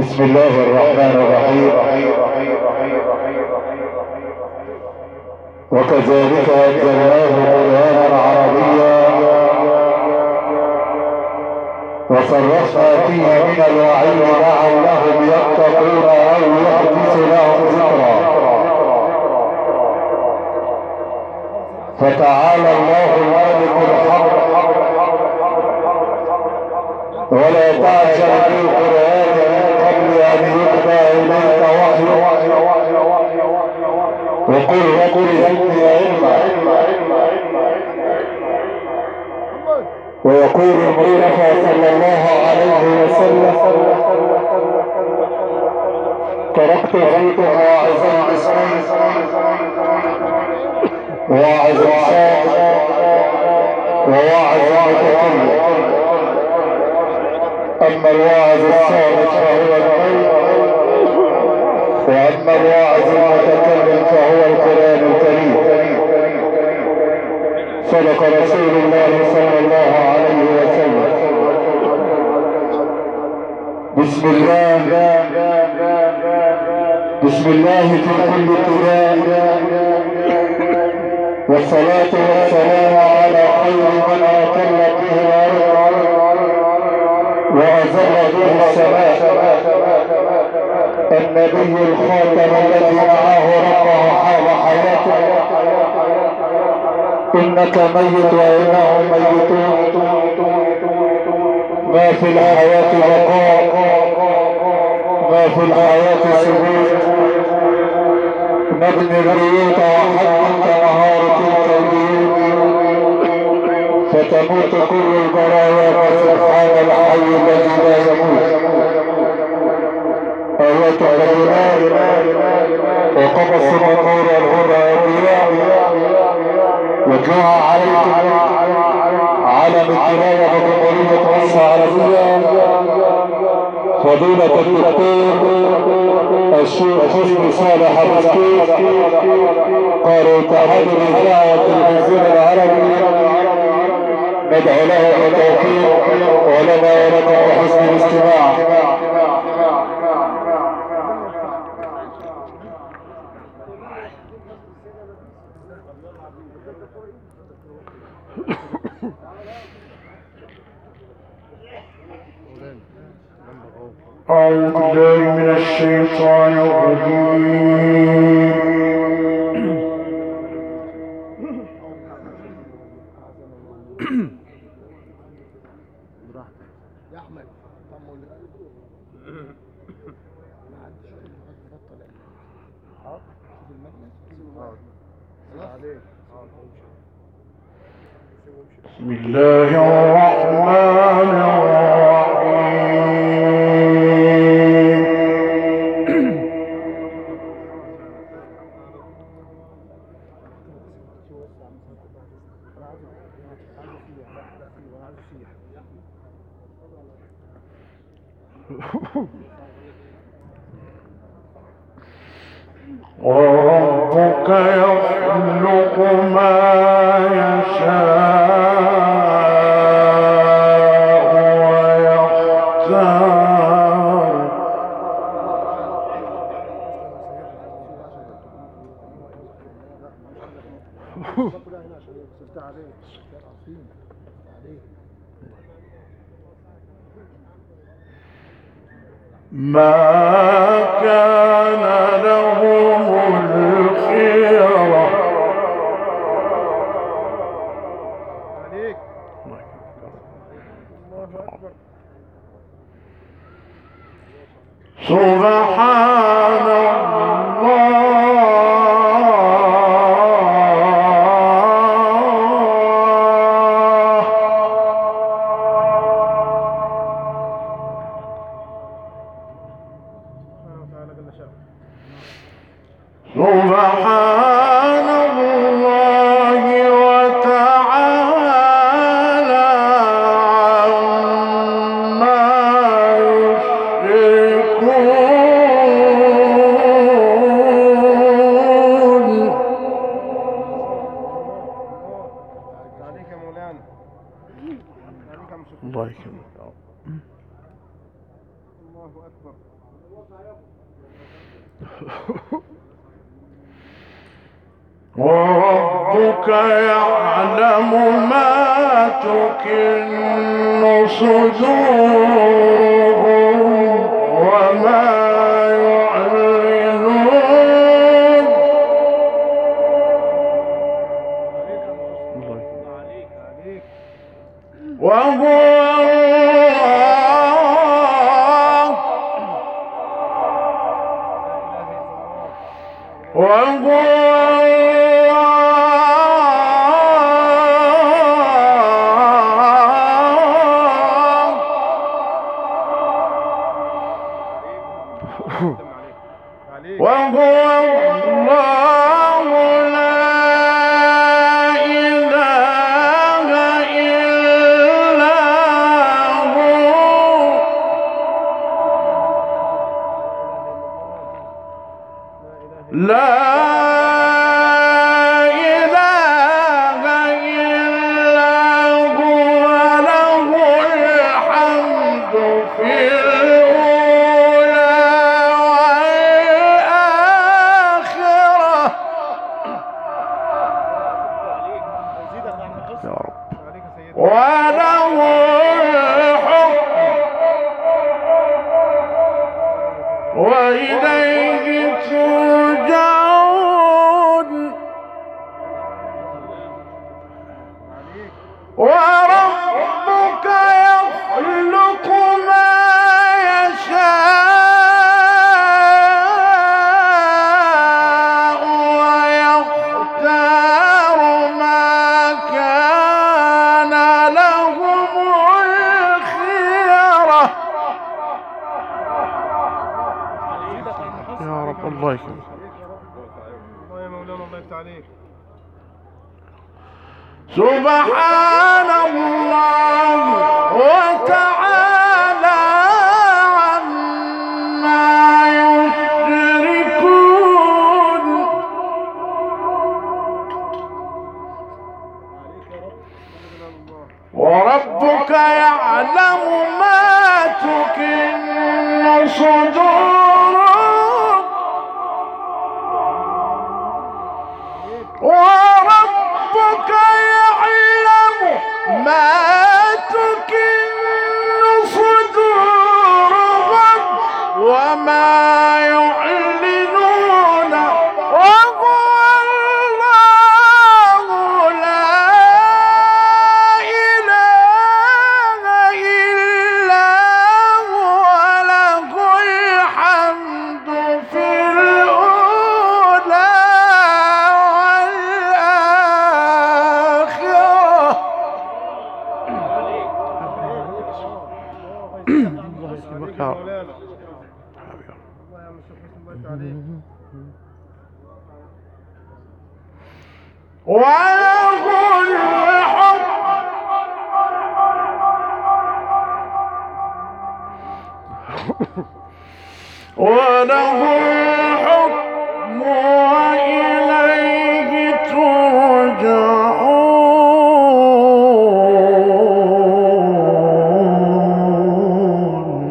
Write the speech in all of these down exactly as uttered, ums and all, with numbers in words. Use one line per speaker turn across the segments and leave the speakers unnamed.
بسم الله الرحمن الرحيم. وكذلك أنزلناه قرآنا عربيا وصرفنا فيه من الوعيد لعلهم يتقون أو يحدث لهم ذكرا. فتعالى الله الملك الحق ولا تعجل بالقرآن من قبل أن يقضى إليك وحيه وقل رب زدني علما. ويقول المصطفى صلى الله عليه وسلم تركت فيكم واعظا باسمين واعظ صادق وواعظ متكلم. اما الواعظ الصادق فهو الميت، واما الواعظ المتكلم فهو القرآن الكريم. صدق رسول الله صلى الله عليه وسلم. بسم الله بسم الله في كل ابتداء، والصلاة والسلام على خير من أطلت به الأرض وأزل به السماء، النبي الخاتم الذي معه ربه حال حياته. إنك ميت وإنهم ميتون، ما في الحياة بقاء، ما في الحياة سبيل. نبني البيوت وحد كمهارة التوحيد، فتموت كل البرايا فسبحان الحي الذي لا يموت. أيتها البلاد وقبص نور الهدى والضياء واتلوها عليكم علم التلاوة بجمهورية مصر العربية فضيلة الدكتور الشيخ حسني صالح الرشيد قارئ اتحاد الإذاعة والتلفزيون العربي. ندعو له بالتوفيق ولنا ولكم وحسن الاستماع. أعوذ بالله من الشيطان الرجيم.
يا أحمد
بسم الله الرحمن الرحيم. وربك يخلق ما يشاء ويختار. ما كان لهم الخيرة. سبحان الله سبحان الله وتعالى عما يشركون.
عليك يا مولانا. عليك يا مشكور.
الله يكرمك.
الله أكبر.
وربك يعلم ما تكن صدورهم وما يعلنون. وهو وهو وهو الله لا إله إلا هو. لا إله إلا هو له الحمد في الأولى والآخرة. يا رب. وله الحكم وإليه ترجعون. وربك يخلق ما يشاء ويختار ما كان لهم الخيرة. يا رب الله يكرمك.
الله يا مولانا الله يفتح عليك.
سبحان الله وتعالى عما يشركون. وربك يعلم ما تكن صدورهم وربك يعلم ما تكن صدورهم وما يعلنون. وهو الله لا إله إلا هو له الحمد في الأولى والآخرة. الله يسلمك يا رب. وله الحكم وله الحكم وإليه ترجعون.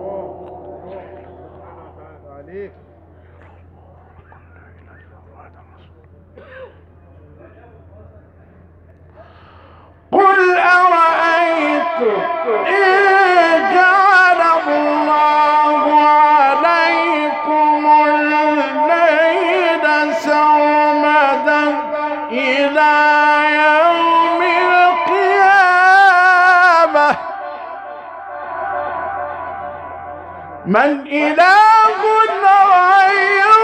قل أرأيتم إن جعل الله عليكم الليل سرمدا إلى يوم القيامة من إله غير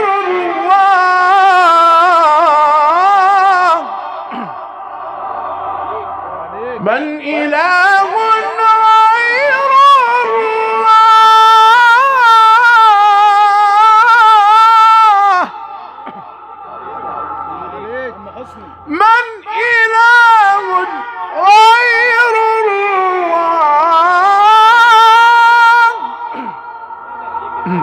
الله من إله غير الله من إله غير الله.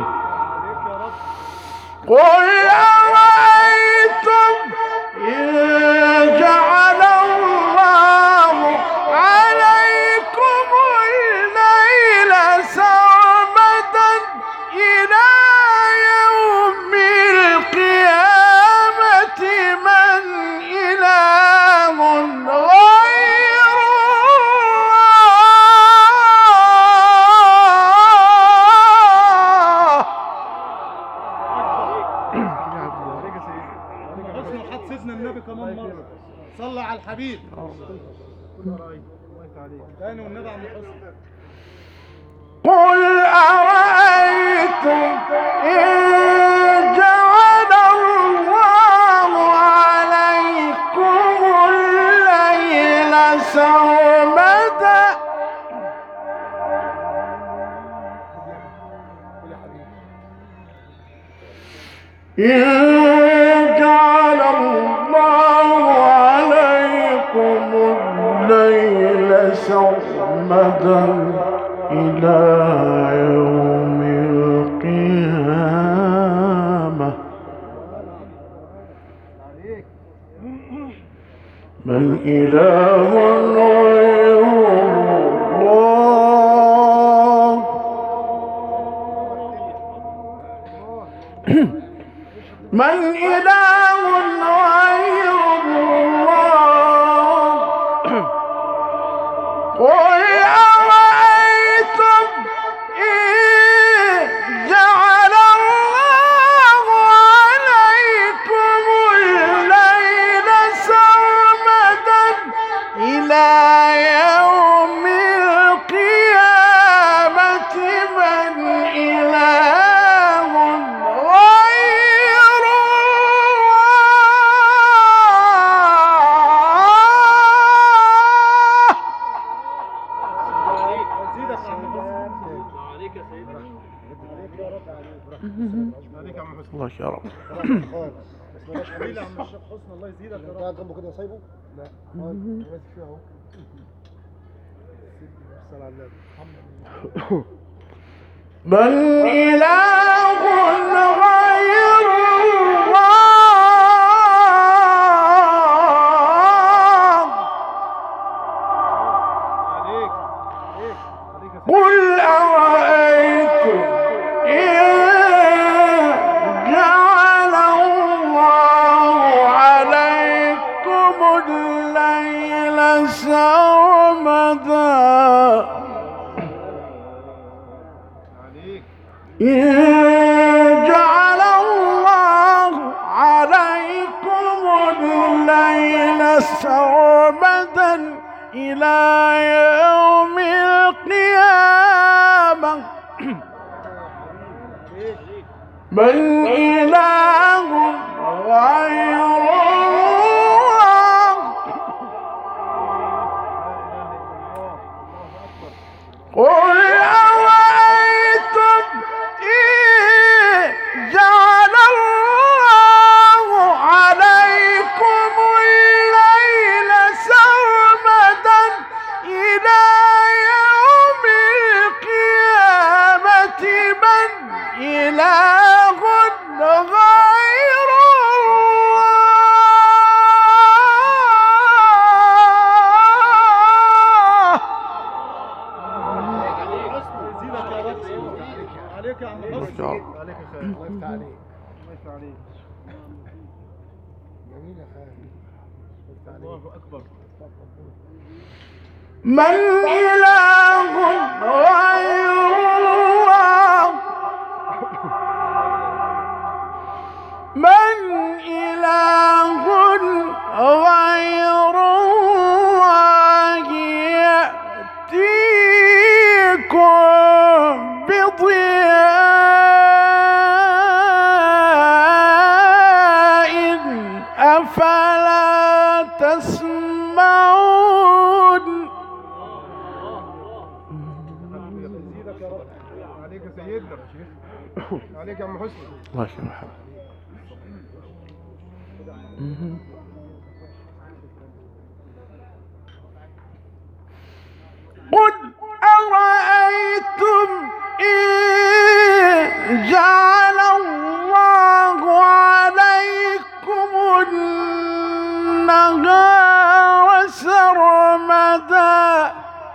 قل أرأيتم إن جعل الله عليكم
تاني والنبي عم حسن.
قل أرأيتم إن جعل الله عليكم الليل سرمدا إن جعل الله عليكم الليل سرمدا إلى يوم القيامة بل إله غير الله من إله غير الله قل أرأيتم إن جعل الله عليكم الليل سرمدا إلى يوم القيامة من إله غير الله يا رب.
حبيبي عم الشيخ حسن الله يزيدك يا رب. قاعد جنبه كده سايبه؟ لا ماسك فيه اهو. صل على النبي.
من إله غير الله
عليك عليك
قل أرأيتم إن جعل الله عليكم الليل سرمدا إن جعل الله عليكم الليل سرمدا إلى يوم القيامة من إله غير الله قل أرأيتم إن جعل الله عليكم الليل سرمدا إلى يوم القيامة من إله غير
عليك يا عم حسن. عليك يا خالد. الله يفتح عليك. الله يفتح عليك. جميل يا خالد. الله أكبر.
من إله غير الله من إله غير الله يأتيكم بضياء أفلا تسمعون
يزيدك يا رب. عليك يا سيدنا. عليك يا عم حسن.
الله يسامحك. قل أرأيتم إن جعل الله عليكم النهار سرمدا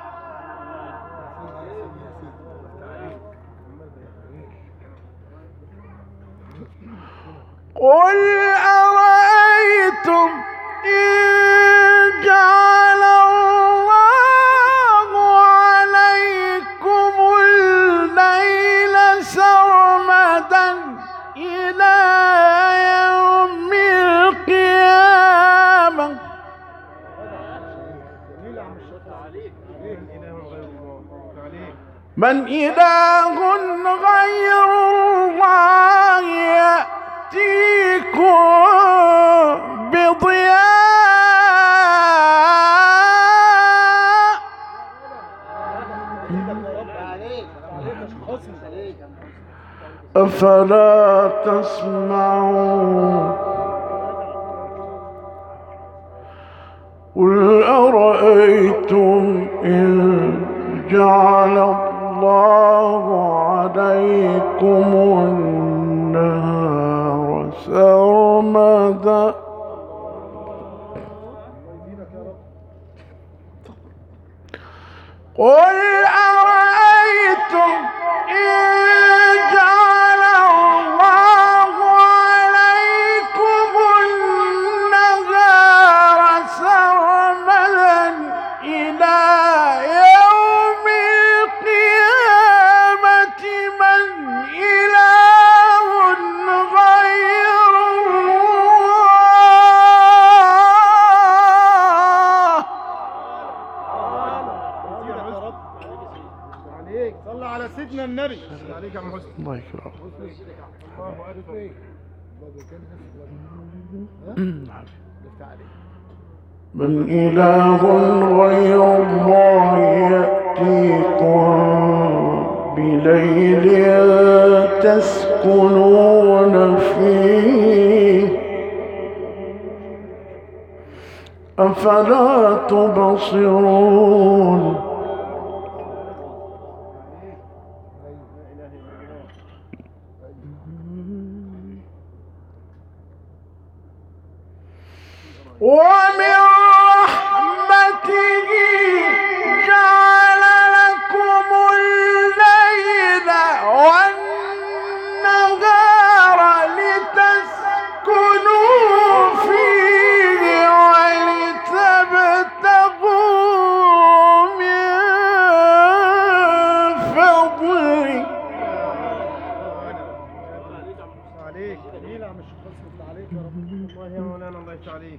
قل أرأيتم إن جعل الله عليكم الليل سرمدا إلى يوم القيامة
من إله غير الله يأتيكم بضياء أفلا تسمعون قل أرأيتم إن جعل الله عليكم النهار سرمدا قل أرأيتم إن جعل الله عليكم النهار سرمدا إلى يوم القيامة من إله غير الله.
صلى على سيدنا النبي. عليك يا عم حسن.
الله يكرمك.
الله اكبر.
من إله غير الله يأتيكم بليل تسكنون فيه أفلا تبصرون ومن رحمته جعل لكم الليل والنهار لتسكنوا فيه ولتبتغوا من فضله.
عليك جميل يا عم الشيخ حسن. عليك يا رب. الله يا مولانا الله يفتح عليك.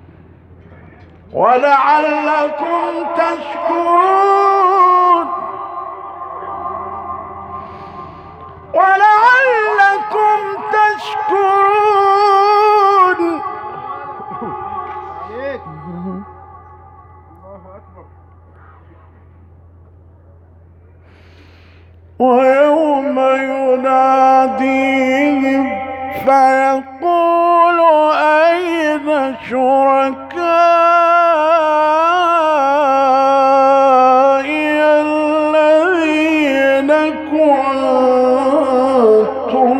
ولعلكم تشكرون ولعلكم تشكرون.
عليك. الله اكبر.
ويوم يناديهم فيقول أين شركائي الذين كنتم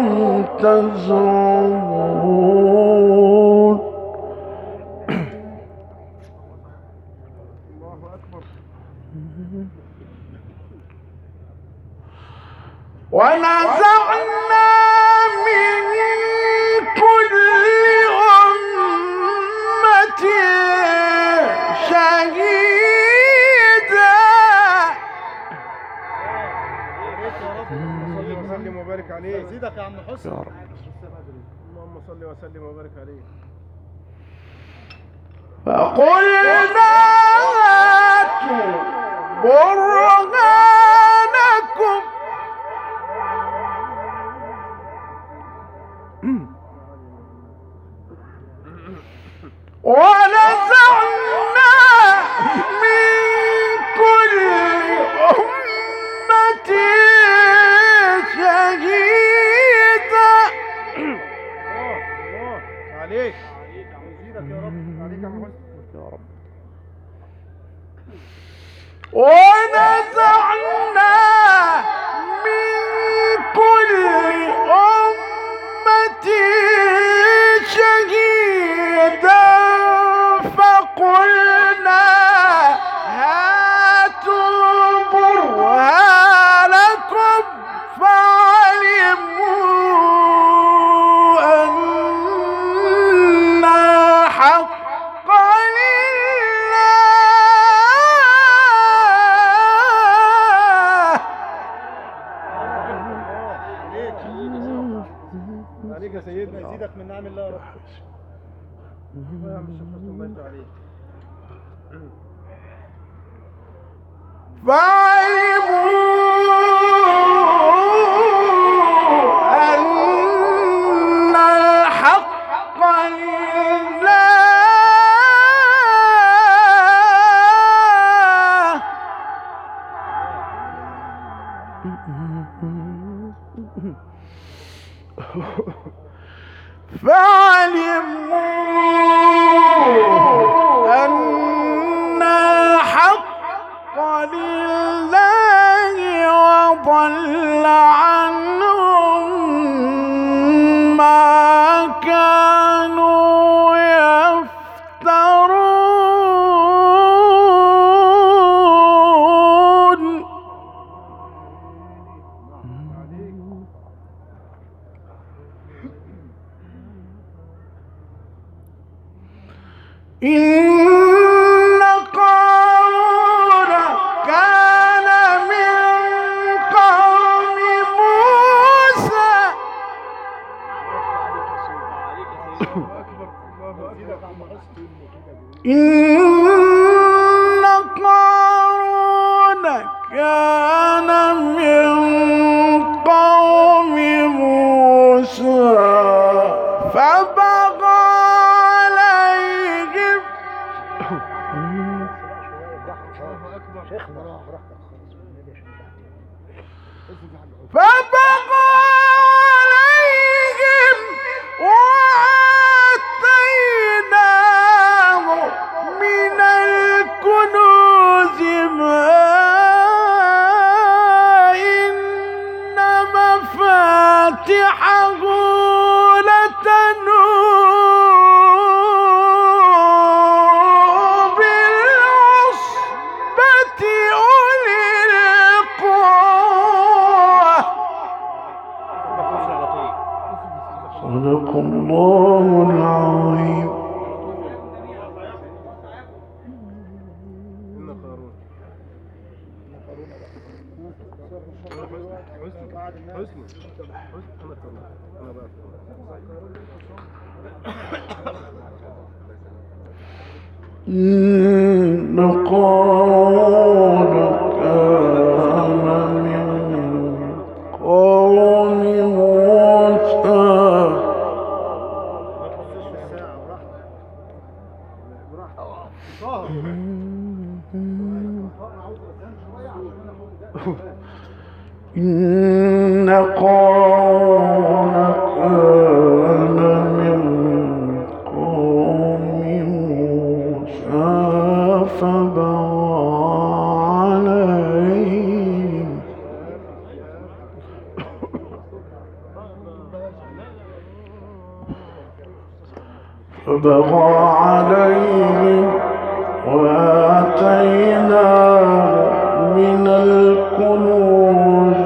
تزعمون.
الله اكبر.
ونزعنا من كل أمة شهيدا.
صلي وسلم وبارك عليه. زيدك يا عم حسن.
يا رب.
اللهم صل وسلم وبارك عليه.
فقلنا هاتوا برهانكم ونزعنا من كل أمة شهيدا.
الله الله عليك. يزيدك يا رب. عليك يا عم حسن.
يا رب. ونزعنا من كل أمة شهيدا فقلنا هاتوا برهانكم فعلموا أن حق لله.
عليك يا سيدنا. يزيدك من نعم الله يا رب. الله يا عم الشيخ حسن الله يفتح عليك.
فعلموا أن الحق لله فعلموا أن الحق لله وضل عنهم ما كانوا يفترون. إن قارون كان من قوم موسى إن قارون كان من قوم موسى فبغى عليهم فبغى عليهم وآتيناه من الكنوز ما إن مفاتحه لتنوء بالعصبة أولي القوة. صدق الله العظيم. إن قارون كان من قوم موسى إن قارون كان من قوم موسى فبغى عليهم فبغى عليهم وآتيناه من الكنوز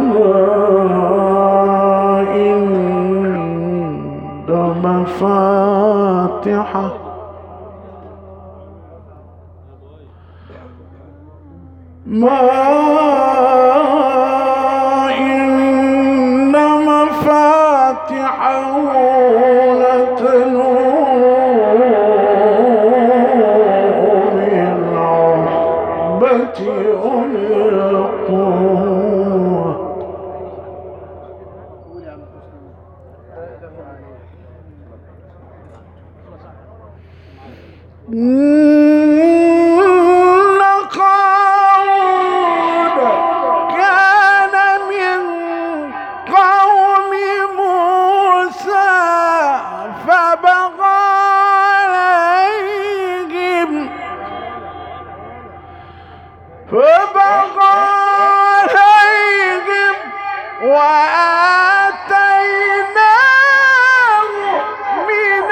ما إن مفاتحه ما إن مفاتحه لتنوء بالعصبة أولي القوة. إن قارون كان من قوم موسى فبغى عليهم فبغى عليهم وآتيناه من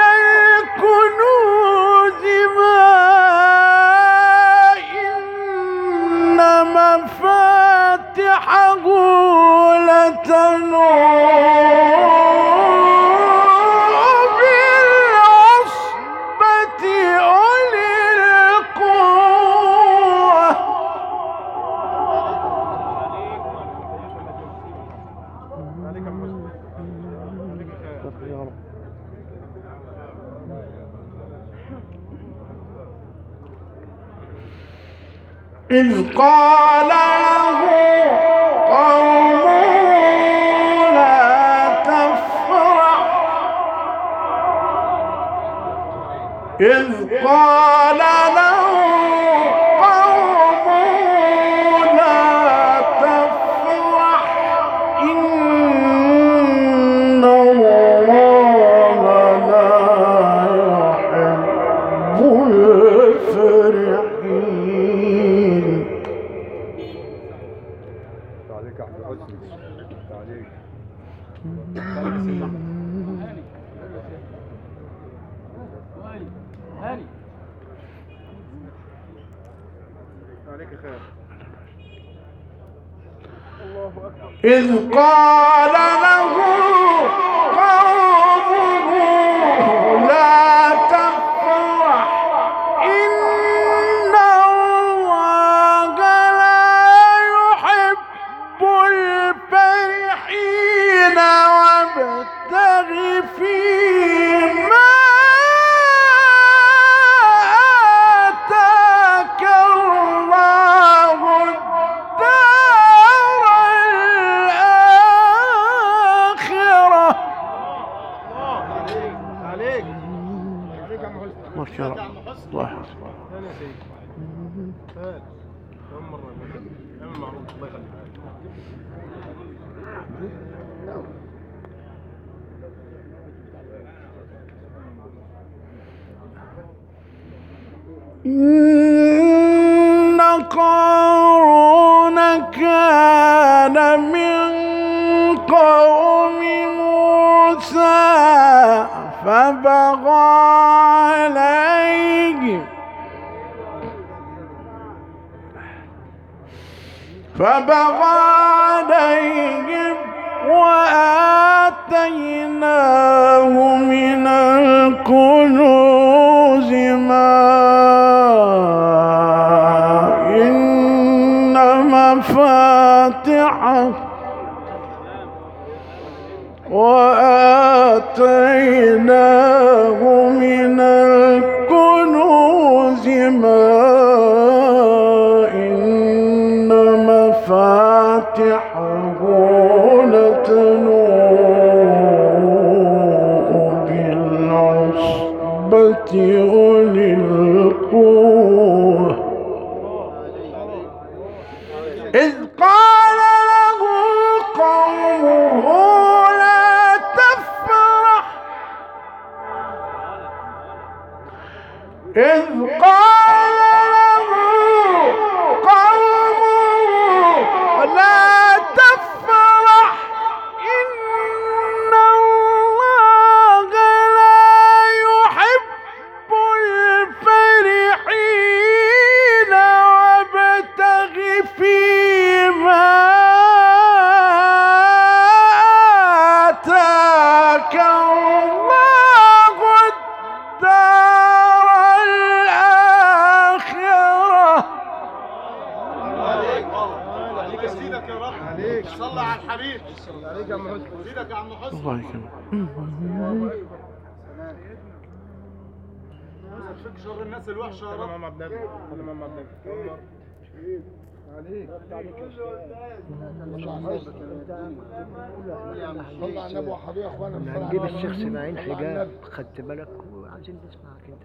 الكنوز ما إن مفاتحه لتنوء بالعصبة أولي القوة. إذ قال له قومه لا تفرح إذ قال له قومه لا تفرح إن الله لا يحب الفرحين.
عليك يا احمد حسني، عليك.
هاني
عليك يا خير.
إذ قال له قومه لا تفرح إن الله لا يحب الفرحين وابتغ فيما آتاك الله الدار الآخرة.
عليك عليك عليك يا عم حسني.
ما شاء الله. الله
ثاني يا سيدي. ثاني كم مرة اعمل معروف الله يخليك.
إن قارون كان من قوم موسى فبغى عليهم فبغى عليهم وآتيناه من الكنوز ما إن مفاتحه وآتيناه من الكنوز ما إن مفاتحه لتنوء بالعصبة أولي القوة. إذ قال له قومه لا تفرح إذ قال له قومه لا تفرح إن الله لا يحب الفرحين وابتغ فيما آتاك الله الدار الآخرة.
عليك عليك سيدك يا رب. عليك صلى على الحبيب. عليك يا عم حسني. سيدك يا عم حسني.
الله يكرمك.
فيك شر الناس الوحشه يا رب. ماما عبد النبي. انا ماما عبد النبي. عليك عليك يا استاذ. صلى على النبي وحبيبي يا اخوانا.
هنجيب الشيخ اسماعيل حجاب، خدت بالك وعايزين نسمعك انت.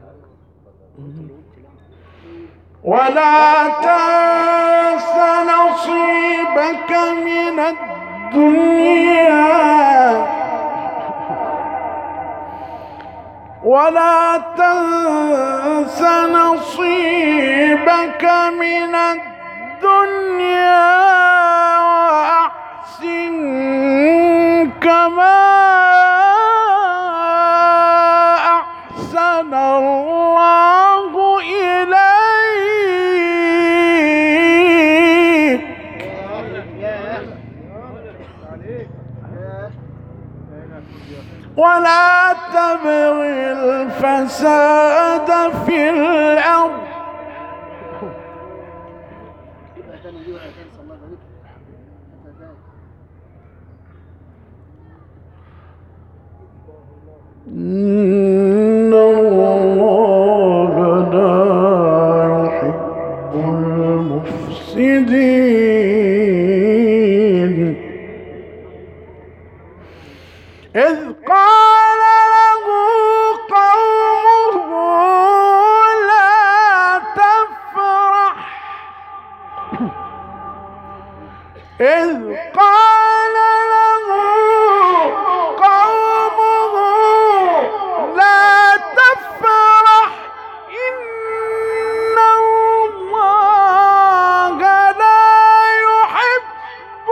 ولا تنس نصيبك من الدنيا ولا تنس نصيبك من الدنيا وأحسن كما أحسن الله إليك ولا تبغ الفساد في الأرض إن الله لا يحب المفسدين. المفسدين إذ قال له قومه لا تفرح إذ قال له قومه لا تفرح إن الله لا يحب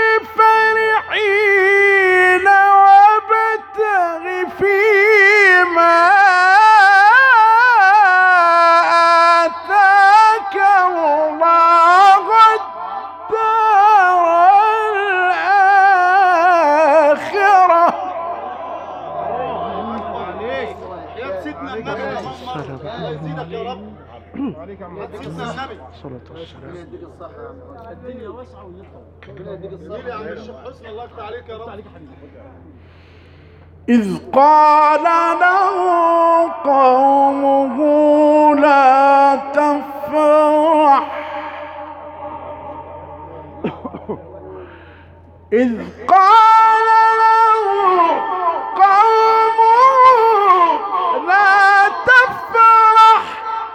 الفرحين وابتغ فيما آتاك الله الدار الآخرة.
عليك يا سيدنا النبي يا محمد، الله يزيدك يا رب. عليك يا عم سيدنا النبي.
الصلاة والسلام.
يديك الصحة يا عم حسن. الدنيا واسعة ونطلع. ربنا يديك الصحة يا عم الشيخ حسن، الله يفتح عليك يا رب. عليك يا حبيبي.
إذ قال له قومه لا تفرح إذ قال له قومه لا تفرح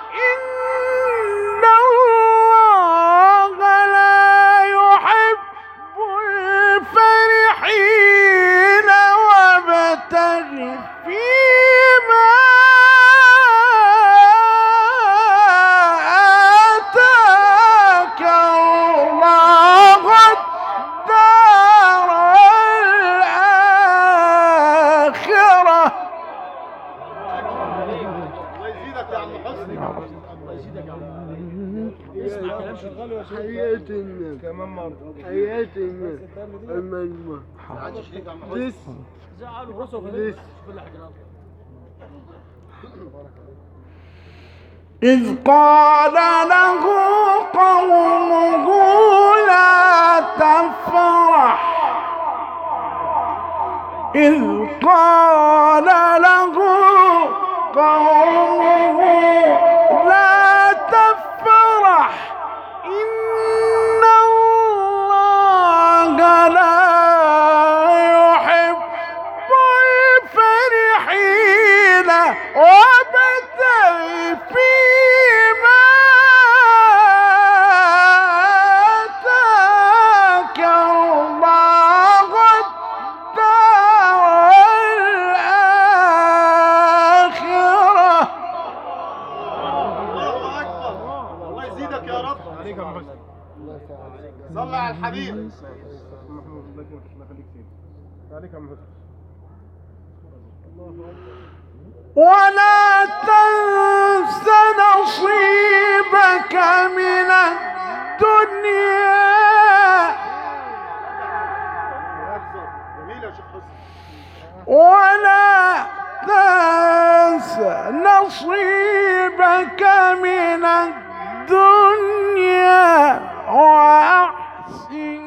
إن الله لا يحب الفرحين وابتغ فيما آتاك الله الدار الآخرة.
الله يزيدك يا عم حسن. الله يزيدك يا عم. اسمع كلام شغال يا شيخ.
حياة النبي
كمان مرة.
حياة النبي المجمع
عاد الشيخ يا عم حسن. زعلوا راسه في كل حاجة.
إذ قال له قومه لا تفرح إذ قال له قومه لا تفرح إن الله لا يحب الفرحين وابتغ فيما آتاك الله الدار الآخرة.
الله أكبر. الله يزيدك يا رب. عليك يا عم حسن. صلى على الحبيب. محمود الله يكرمك، الله يخليك سيدي. عليك يا عم حسن.
ولا تنس نصيبك من الدنيا
جميل يا شيخ حسن.
ولا تنس نصيبك من الدنيا وأحسن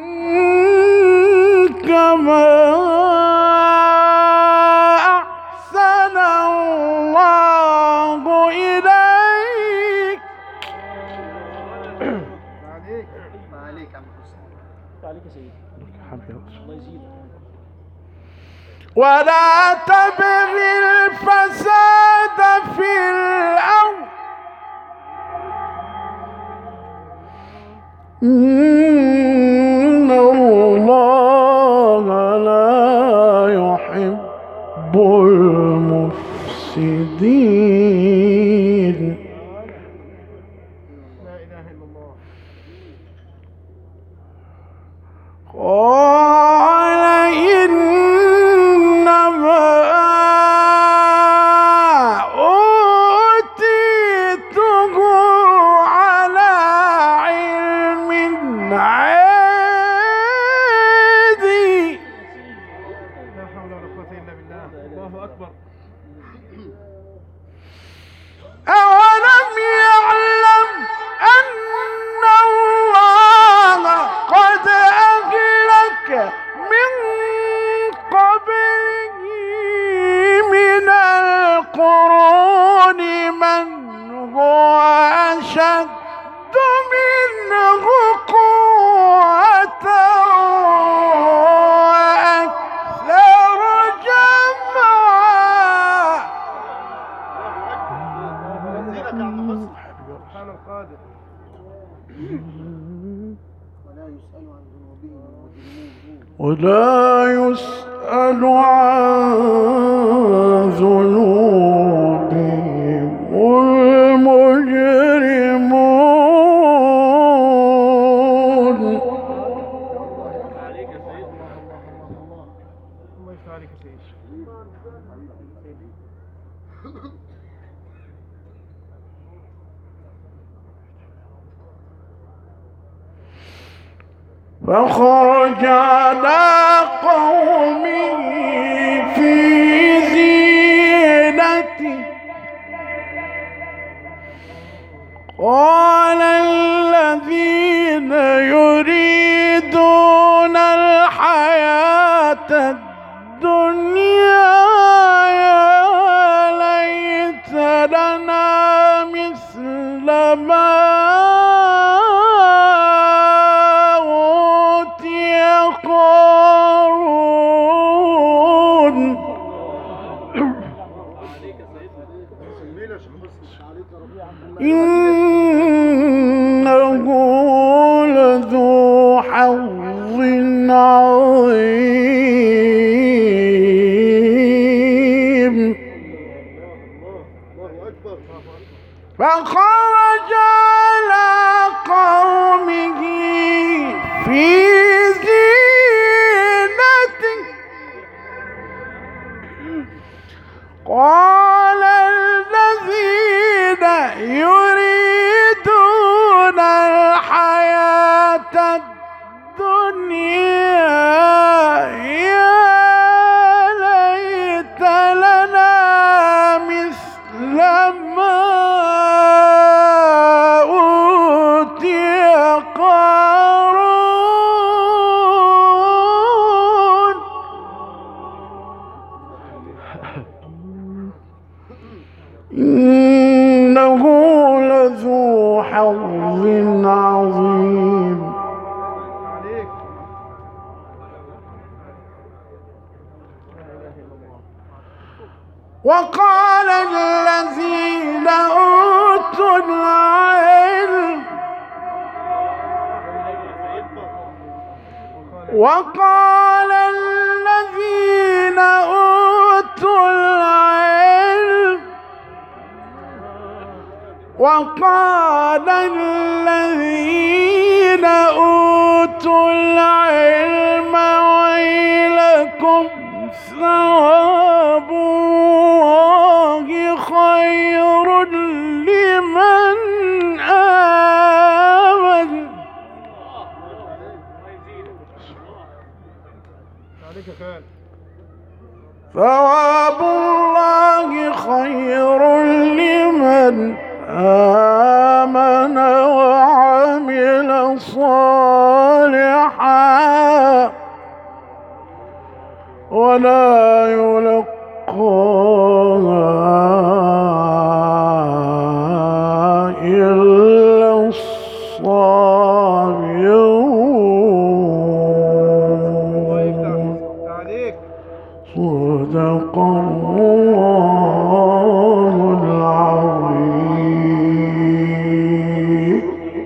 كما أحسن الله إليك.
عليك عليك يا عم حسن. عليك يا سيدي. الله يزيدك.
ولا تبغ الفساد في الأرض إن الله لا يحب المفسدين.
لا إله إلا الله.
قال إنما أوتيته على علم عندي.
لا حول ولا قوة إلا بالله. الله أكبر.
أولم يعلم أن الله قد أهلك ولا يسأل عن ذنوبهم المجرمون. فخرج على قومه في زينته قال الذين يريدون الحياة الدنيا يا ليت لنا مثل ما إنه لذو حظ عظيم. فخرج على قومه في زينته قال الذين يريدون الحياة الدنيا يا ليت لنا مثل ما أوتي قارون إنه لذو حظ عظيم. وقال الذين أوتوا العلم وقال الذين أوتوا العلم وقال الذين أوتوا العلم ويلكم ثواب الله خير لمن آمن. ثواب الله خير لمن آمن وعمل صالحا ولا يلقاها إلا الصابرون. صدق الله العظيم.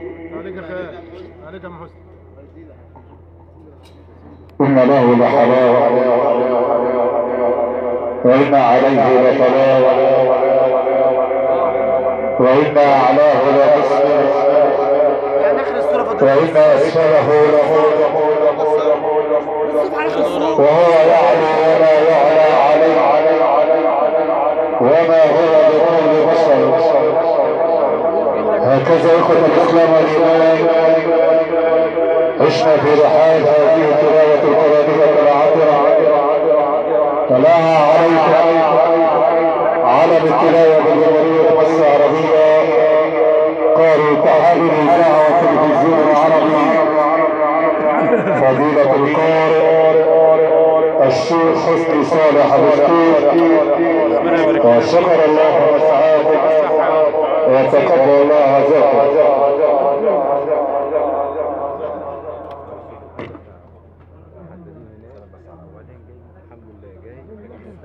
إن له لحلاوة وإن عليه لطلاوة وإن أعلاه لحسن وإن أسفله لغول وهو يعلو ولا يعلى عليه وما هو بطول بصر. هكذا إخوة الإسلام والإيمان عشنا في رحال هذه التلاوة القرآنية العطرة تلاها عليك علم التلاوة بالجمهورية مصر العربية قارئ تحرير الإذاعة والتلفزيون العربي فضيلة القارئ الشيخ حسني صالح الشيخ وشكر الله وسعاده وتقبل الله